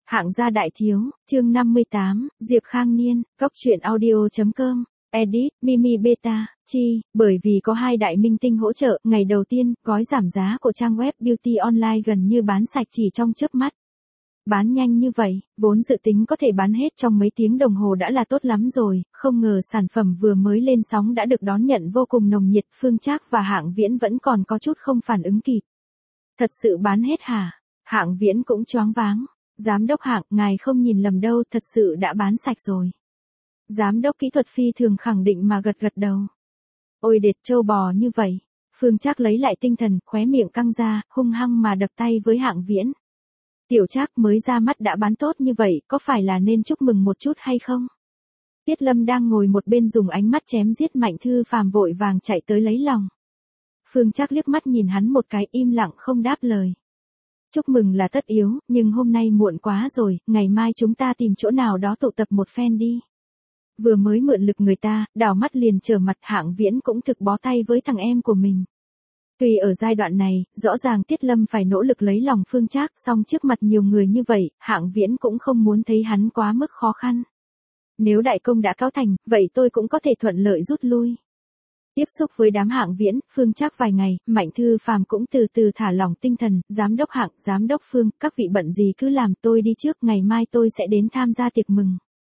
Hạng gia đại thiếu, chương 58, Diệp Khang Niên, Cóc truyện audio.com, edit, Mimi Beta, chi, bởi vì có hai đại minh tinh hỗ trợ, ngày đầu tiên, gói giảm giá của trang web Beauty Online gần như bán sạch chỉ trong chớp mắt. Bán nhanh như vậy, vốn dự tính có thể bán hết trong mấy tiếng đồng hồ đã là tốt lắm rồi, không ngờ sản phẩm vừa mới lên sóng đã được đón nhận vô cùng nồng nhiệt. Phương Trác và Hạng Viễn vẫn còn có chút không phản ứng kịp. Thật sự bán hết hả? Hạng Viễn cũng choáng váng. Giám đốc Hạng, ngài không nhìn lầm đâu, thật sự đã bán sạch rồi. Giám đốc kỹ thuật phi thường khẳng định mà gật đầu. Ôi đệt trâu bò như vậy. Phương Trác lấy lại tinh thần, khóe miệng căng ra, hung hăng mà đập tay với Hạng Viễn. Tiểu Trác mới ra mắt đã bán tốt như vậy, có phải là nên chúc mừng một chút hay không? Tiết Lâm đang ngồi một bên dùng ánh mắt chém giết Mạnh Thư Phàm vội vàng chạy tới lấy lòng. Phương Trác liếc mắt nhìn hắn một cái, im lặng không đáp lời. Chúc mừng là tất yếu, nhưng hôm nay muộn quá rồi, ngày mai chúng ta tìm chỗ nào đó tụ tập một phen đi. Vừa mới mượn lực người ta, đảo mắt liền trở mặt. Hạng Viễn cũng thực bó tay với thằng em của mình. Tuy ở giai đoạn này, rõ ràng Tiết Lâm phải nỗ lực lấy lòng Phương Trác, song trước mặt nhiều người như vậy, Hạng Viễn cũng không muốn thấy hắn quá mức khó khăn. Nếu đại công đã cáo thành, vậy tôi cũng có thể thuận lợi rút lui. Tiếp xúc với đám Hạng Viễn, Phương Trác vài ngày, Mạnh Thư Phàm cũng từ từ thả lỏng tinh thần. Giám đốc Hạng, giám đốc Phương, các vị bận gì cứ làm, tôi đi trước, ngày mai tôi sẽ đến tham gia tiệc mừng.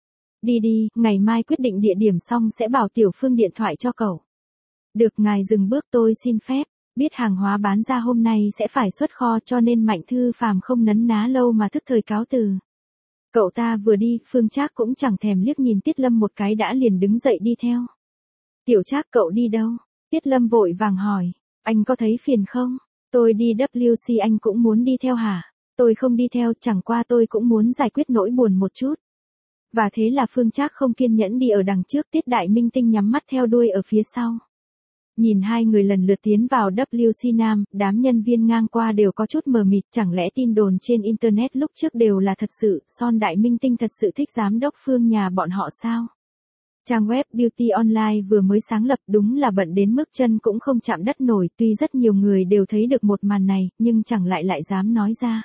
Đi, ngày mai quyết định địa điểm xong sẽ bảo Tiểu Phương điện thoại cho cậu. Được, ngài dừng bước, tôi xin phép. Biết hàng hóa bán ra hôm nay sẽ phải xuất kho cho nên Mạnh Thư Phàm không nấn ná lâu mà thức thời cáo từ. Cậu ta vừa đi, Phương Trác cũng chẳng thèm liếc nhìn Tiết Lâm một cái đã liền đứng dậy đi theo. Tiểu Trác, cậu đi đâu? Tiết Lâm vội vàng hỏi. Anh có thấy phiền không? Tôi đi WC, anh cũng muốn đi theo hả? Tôi không đi theo, chẳng qua tôi cũng muốn giải quyết nỗi buồn một chút. Và thế là Phương Trác không kiên nhẫn đi ở đằng trước, Tiết Đại Minh Tinh nhắm mắt theo đuôi ở phía sau. Nhìn hai người lần lượt tiến vào WC Nam, đám nhân viên ngang qua đều có chút mờ mịt, chẳng lẽ tin đồn trên Internet lúc trước đều là thật sự, Son Đại Minh Tinh thật sự thích giám đốc Phương nhà bọn họ sao? Trang web Beauty Online vừa mới sáng lập đúng là bận đến mức chân cũng không chạm đất nổi, tuy rất nhiều người đều thấy được một màn này, nhưng chẳng lại dám nói ra.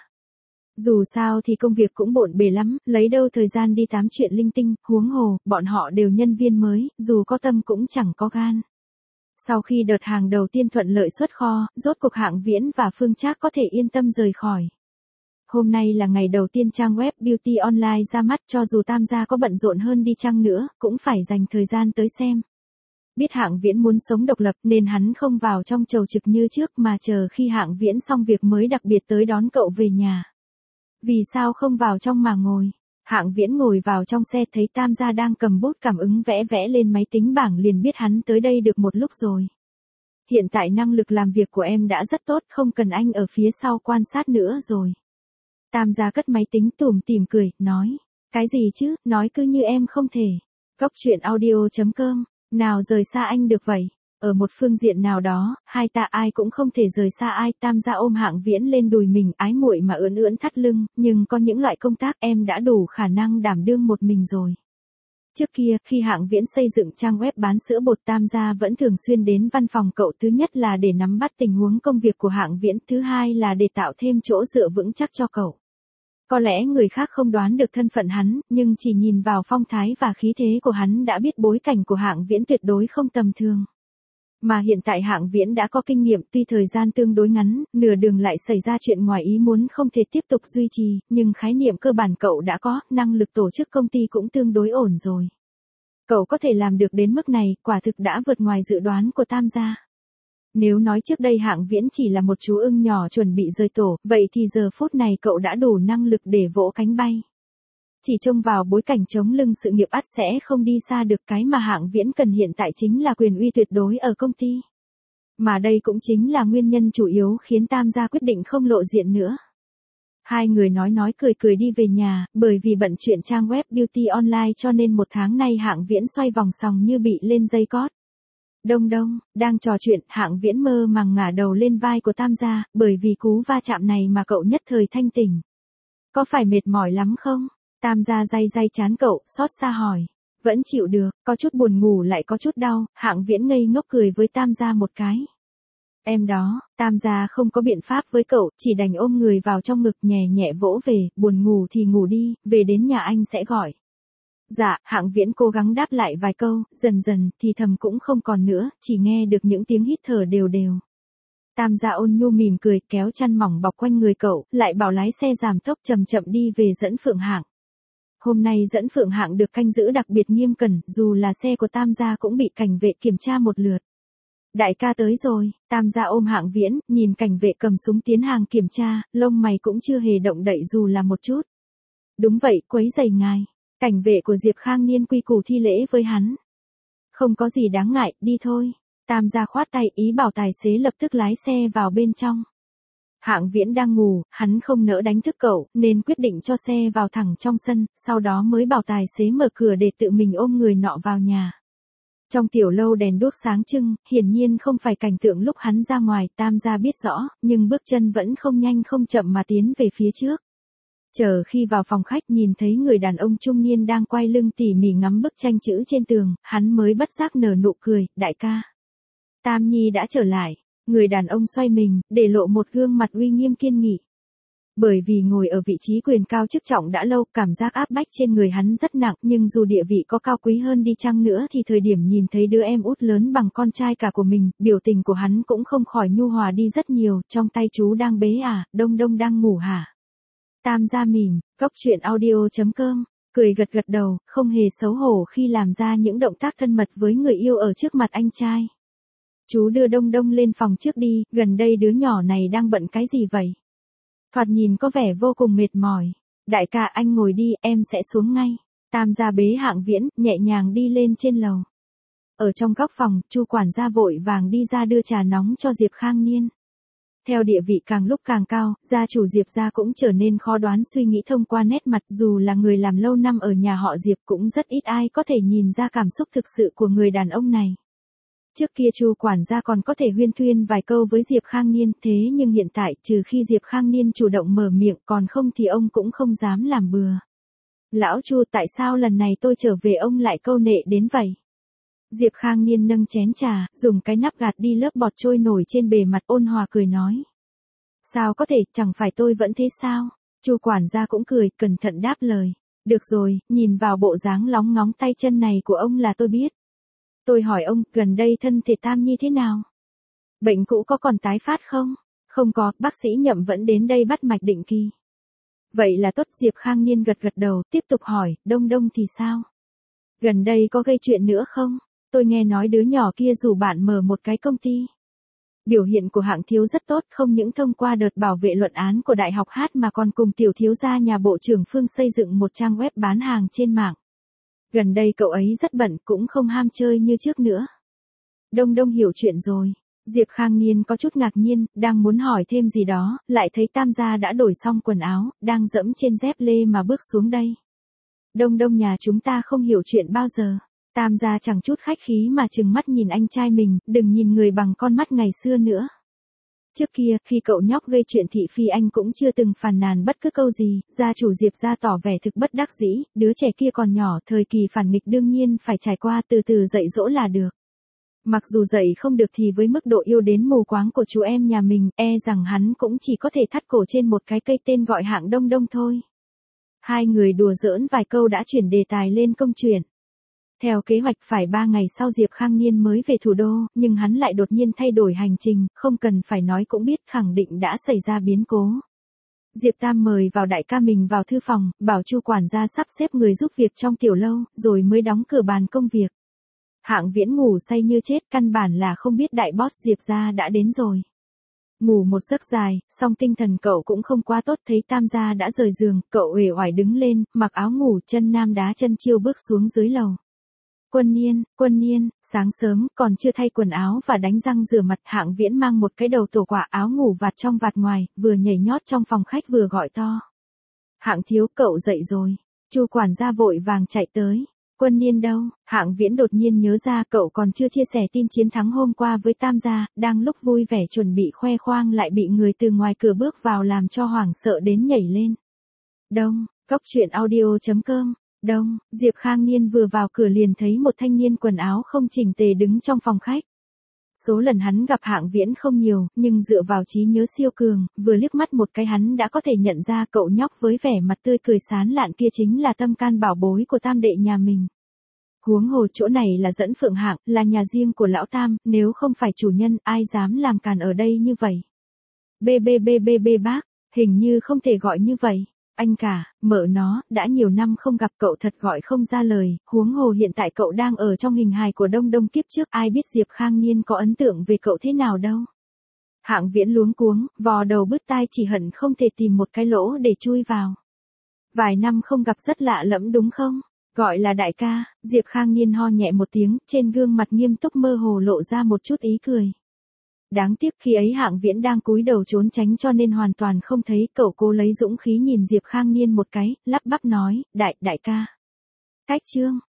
Dù sao thì công việc cũng bộn bề lắm, lấy đâu thời gian đi tám chuyện linh tinh, huống hồ, bọn họ đều nhân viên mới, dù có tâm cũng chẳng có gan. Sau khi đợt hàng đầu tiên thuận lợi xuất kho, rốt cuộc Hạng Viễn và Phương Trác có thể yên tâm rời khỏi. Hôm nay là ngày đầu tiên trang web Beauty Online ra mắt, cho dù Tam gia có bận rộn hơn đi chăng nữa, cũng phải dành thời gian tới xem. Biết Hạng Viễn muốn sống độc lập nên hắn không vào trong chầu trực như trước mà chờ khi Hạng Viễn xong việc mới đặc biệt tới đón cậu về nhà. Vì sao không vào trong mà ngồi? Hạng Viễn ngồi vào trong xe thấy Tam gia đang cầm bút cảm ứng vẽ lên máy tính bảng liền biết hắn tới đây được một lúc rồi. Hiện tại năng lực làm việc của em đã rất tốt, không cần anh ở phía sau quan sát nữa rồi. Tam gia cất máy tính tủm tỉm cười, nói. Cái gì chứ, nói cứ như em không thể. Cóc truyện audio.com, nào rời xa anh được vậy. Ở một phương diện nào đó, hai ta ai cũng không thể rời xa ai. Tam gia ôm Hạng Viễn lên đùi mình, ái muội mà ưỡn thắt lưng, nhưng có những loại công tác em đã đủ khả năng đảm đương một mình rồi. Trước kia, khi Hạng Viễn xây dựng trang web bán sữa bột, Tam gia vẫn thường xuyên đến văn phòng cậu, thứ nhất là để nắm bắt tình huống công việc của Hạng Viễn, thứ hai là để tạo thêm chỗ dựa vững chắc cho cậu. Có lẽ người khác không đoán được thân phận hắn, nhưng chỉ nhìn vào phong thái và khí thế của hắn đã biết bối cảnh của Hạng Viễn tuyệt đối không tầm thường. Mà hiện tại Hạng Viễn đã có kinh nghiệm, tuy thời gian tương đối ngắn, nửa đường lại xảy ra chuyện ngoài ý muốn không thể tiếp tục duy trì, nhưng khái niệm cơ bản cậu đã có, năng lực tổ chức công ty cũng tương đối ổn rồi. Cậu có thể làm được đến mức này, quả thực đã vượt ngoài dự đoán của Tam gia. Nếu nói trước đây Hạng Viễn chỉ là một chú ưng nhỏ chuẩn bị rời tổ, vậy thì giờ phút này cậu đã đủ năng lực để vỗ cánh bay. Chỉ trông vào bối cảnh chống lưng sự nghiệp ắt sẽ không đi xa được, cái mà Hạng Viễn cần hiện tại chính là quyền uy tuyệt đối ở công ty. Mà đây cũng chính là nguyên nhân chủ yếu khiến Tam gia quyết định không lộ diện nữa. Hai người nói cười đi về nhà, bởi vì bận chuyện trang web Beauty Online cho nên một tháng nay Hạng Viễn xoay vòng sòng như bị lên dây cót. Đông, đang trò chuyện, Hạng Viễn mơ màng ngả đầu lên vai của Tam gia, bởi vì cú va chạm này mà cậu nhất thời thanh tỉnh. Có phải mệt mỏi lắm không? Tam gia day chán cậu, xót xa hỏi. Vẫn chịu được, có chút buồn ngủ lại có chút đau. Hạng Viễn ngây ngốc cười với Tam gia một cái. Em đó, Tam gia không có biện pháp với cậu, chỉ đành ôm người vào trong ngực nhẹ nhẹ vỗ về, buồn ngủ thì ngủ đi, về đến nhà anh sẽ gọi. Dạ, Hạng Viễn cố gắng đáp lại vài câu, dần dần, thì thầm cũng không còn nữa, chỉ nghe được những tiếng hít thở đều đều. Tam gia ôn nhu mỉm cười, kéo chăn mỏng bọc quanh người cậu, lại bảo lái xe giảm tốc chậm chậm đi về dẫn Phượng Hạng. Hôm nay dẫn Phượng Hạng được canh giữ đặc biệt nghiêm cẩn, dù là xe của Tam gia cũng bị cảnh vệ kiểm tra một lượt. Đại ca tới rồi, Tam gia ôm Hạng Viễn, nhìn cảnh vệ cầm súng tiến hàng kiểm tra, lông mày cũng chưa hề động đậy dù là một chút. Đúng vậy, quấy rầy ngài. Cảnh vệ của Diệp Khang Niên quy củ thi lễ với hắn. Không có gì đáng ngại, đi thôi. Tam gia khoát tay ý bảo tài xế lập tức lái xe vào bên trong. Hạng Viễn đang ngủ, hắn không nỡ đánh thức cậu, nên quyết định cho xe vào thẳng trong sân, sau đó mới bảo tài xế mở cửa để tự mình ôm người nọ vào nhà. Trong tiểu lâu đèn đuốc sáng trưng, hiển nhiên không phải cảnh tượng lúc hắn ra ngoài, Tam gia biết rõ, nhưng bước chân vẫn không nhanh không chậm mà tiến về phía trước. Chờ khi vào phòng khách nhìn thấy người đàn ông trung niên đang quay lưng tỉ mỉ ngắm bức tranh chữ trên tường, hắn mới bất giác nở nụ cười, đại ca. Tam Nhi đã trở lại, người đàn ông xoay mình, để lộ một gương mặt uy nghiêm kiên nghị. Bởi vì ngồi ở vị trí quyền cao chức trọng đã lâu, cảm giác áp bách trên người hắn rất nặng, nhưng dù địa vị có cao quý hơn đi chăng nữa thì thời điểm nhìn thấy đứa em út lớn bằng con trai cả của mình, biểu tình của hắn cũng không khỏi nhu hòa đi rất nhiều, trong tay chú đang bế à, Đông Đông đang ngủ hả? Tam gia mỉm, cốc truyện audio.com, cười gật gật đầu, không hề xấu hổ khi làm ra những động tác thân mật với người yêu ở trước mặt anh trai. Chú đưa Đông Đông lên phòng trước đi, gần đây đứa nhỏ này đang bận cái gì vậy? Thoạt nhìn có vẻ vô cùng mệt mỏi. Đại ca anh ngồi đi, em sẽ xuống ngay. Tam gia bế Hạng Viễn, nhẹ nhàng đi lên trên lầu. Ở trong góc phòng, Chu quản gia vội vàng đi ra đưa trà nóng cho Diệp Khang Niên. Theo địa vị càng lúc càng cao, gia chủ Diệp gia cũng trở nên khó đoán suy nghĩ thông qua nét mặt, dù là người làm lâu năm ở nhà họ Diệp cũng rất ít ai có thể nhìn ra cảm xúc thực sự của người đàn ông này. Trước kia Chu quản gia còn có thể huyên thuyên vài câu với Diệp Khang Niên, thế nhưng hiện tại trừ khi Diệp Khang Niên chủ động mở miệng, còn không thì ông cũng không dám làm bừa. Lão Chu, tại sao lần này tôi trở về ông lại câu nệ đến vậy? Diệp Khang Niên nâng chén trà, dùng cái nắp gạt đi lớp bọt trôi nổi trên bề mặt, ôn hòa cười nói. Sao có thể, chẳng phải tôi vẫn thế sao? Chu quản gia cũng cười, cẩn thận đáp lời. Được rồi, nhìn vào bộ dáng lóng ngóng tay chân này của ông là tôi biết. Tôi hỏi ông, gần đây thân thể Tam Nhi thế nào? Bệnh cũ có còn tái phát không? Không có, bác sĩ Nhậm vẫn đến đây bắt mạch định kỳ. Vậy là tốt. Diệp Khang Niên gật gật đầu, tiếp tục hỏi, Đông Đông thì sao? Gần đây có gây chuyện nữa không? Tôi nghe nói đứa nhỏ kia rủ bạn mở một cái công ty. Biểu hiện của Hạng thiếu rất tốt, không những thông qua đợt bảo vệ luận án của Đại học Hát mà còn cùng tiểu thiếu gia nhà bộ trưởng Phương xây dựng một trang web bán hàng trên mạng. Gần đây cậu ấy rất bận, cũng không ham chơi như trước nữa. Đông Đông hiểu chuyện rồi. Diệp Khang Niên có chút ngạc nhiên, đang muốn hỏi thêm gì đó, lại thấy Tam gia đã đổi xong quần áo, đang dẫm trên dép lê mà bước xuống đây. Đông Đông nhà chúng ta không hiểu chuyện bao giờ. Tam gia chẳng chút khách khí mà trừng mắt nhìn anh trai mình, đừng nhìn người bằng con mắt ngày xưa nữa. Trước kia, khi cậu nhóc gây chuyện thị phi anh cũng chưa từng phàn nàn bất cứ câu gì, gia chủ Diệp gia tỏ vẻ thực bất đắc dĩ, đứa trẻ kia còn nhỏ, thời kỳ phản nghịch đương nhiên phải trải qua, từ từ dạy dỗ là được. Mặc dù dạy không được thì với mức độ yêu đến mù quáng của chú em nhà mình, rằng hắn cũng chỉ có thể thắt cổ trên một cái cây tên gọi Hạng Đông Đông thôi. Hai người đùa giỡn vài câu đã chuyển đề tài lên công chuyện. Theo kế hoạch phải 3 ngày sau Diệp Khang Niên mới về thủ đô, nhưng hắn lại đột nhiên thay đổi hành trình, không cần phải nói cũng biết khẳng định đã xảy ra biến cố. Diệp Tam mời vào đại ca mình vào thư phòng, bảo Chu quản gia sắp xếp người giúp việc trong tiểu lâu, rồi mới đóng cửa bàn công việc. Hạng Viễn ngủ say như chết, căn bản là không biết đại boss Diệp gia đã đến rồi. Ngủ một giấc dài, song tinh thần cậu cũng không quá tốt, thấy Tam gia đã rời giường, cậu uể oải đứng lên, mặc áo ngủ, chân nam đá chân chiêu bước xuống dưới lầu. Quân Niên, sáng sớm, còn chưa thay quần áo và đánh răng rửa mặt, Hạng Viễn mang một cái đầu tổ quả, áo ngủ vạt trong vạt ngoài, vừa nhảy nhót trong phòng khách vừa gọi to. Hạng thiếu, cậu dậy rồi. Chu quản gia vội vàng chạy tới. Quân Niên đâu? Hạng Viễn đột nhiên nhớ ra cậu còn chưa chia sẻ tin chiến thắng hôm qua với Tam gia, đang lúc vui vẻ chuẩn bị khoe khoang lại bị người từ ngoài cửa bước vào làm cho hoảng sợ đến nhảy lên. Đông, cốc truyện audio.com. Đông, Diệp Khang Niên vừa vào cửa liền thấy một thanh niên quần áo không chỉnh tề đứng trong phòng khách. Số lần hắn gặp Hạng Viễn không nhiều, nhưng dựa vào trí nhớ siêu cường, vừa liếc mắt một cái hắn đã có thể nhận ra cậu nhóc với vẻ mặt tươi cười sán lạn kia chính là tâm can bảo bối của Tam đệ nhà mình. Huống hồ chỗ này là Dẫn Phượng Hạng, là nhà riêng của lão Tam, nếu không phải chủ nhân, ai dám làm càn ở đây như vậy. Bác, hình như không thể gọi như vậy. Anh cả, mợ nó, đã nhiều năm không gặp cậu thật gọi không ra lời, huống hồ hiện tại cậu đang ở trong hình hài của Đông Đông kiếp trước, ai biết Diệp Khang Niên có ấn tượng về cậu thế nào đâu. Hạng Viễn luống cuống, vò đầu bứt tai chỉ hận không thể tìm một cái lỗ để chui vào. Vài năm không gặp rất lạ lẫm đúng không? Gọi là đại ca, Diệp Khang Niên ho nhẹ một tiếng, trên gương mặt nghiêm túc mơ hồ lộ ra một chút ý cười. Đáng tiếc khi ấy Hạng Viễn đang cúi đầu trốn tránh cho nên hoàn toàn không thấy, cậu cố lấy dũng khí nhìn Diệp Khang Niên một cái, lắp bắp nói, đại ca. Cách chương.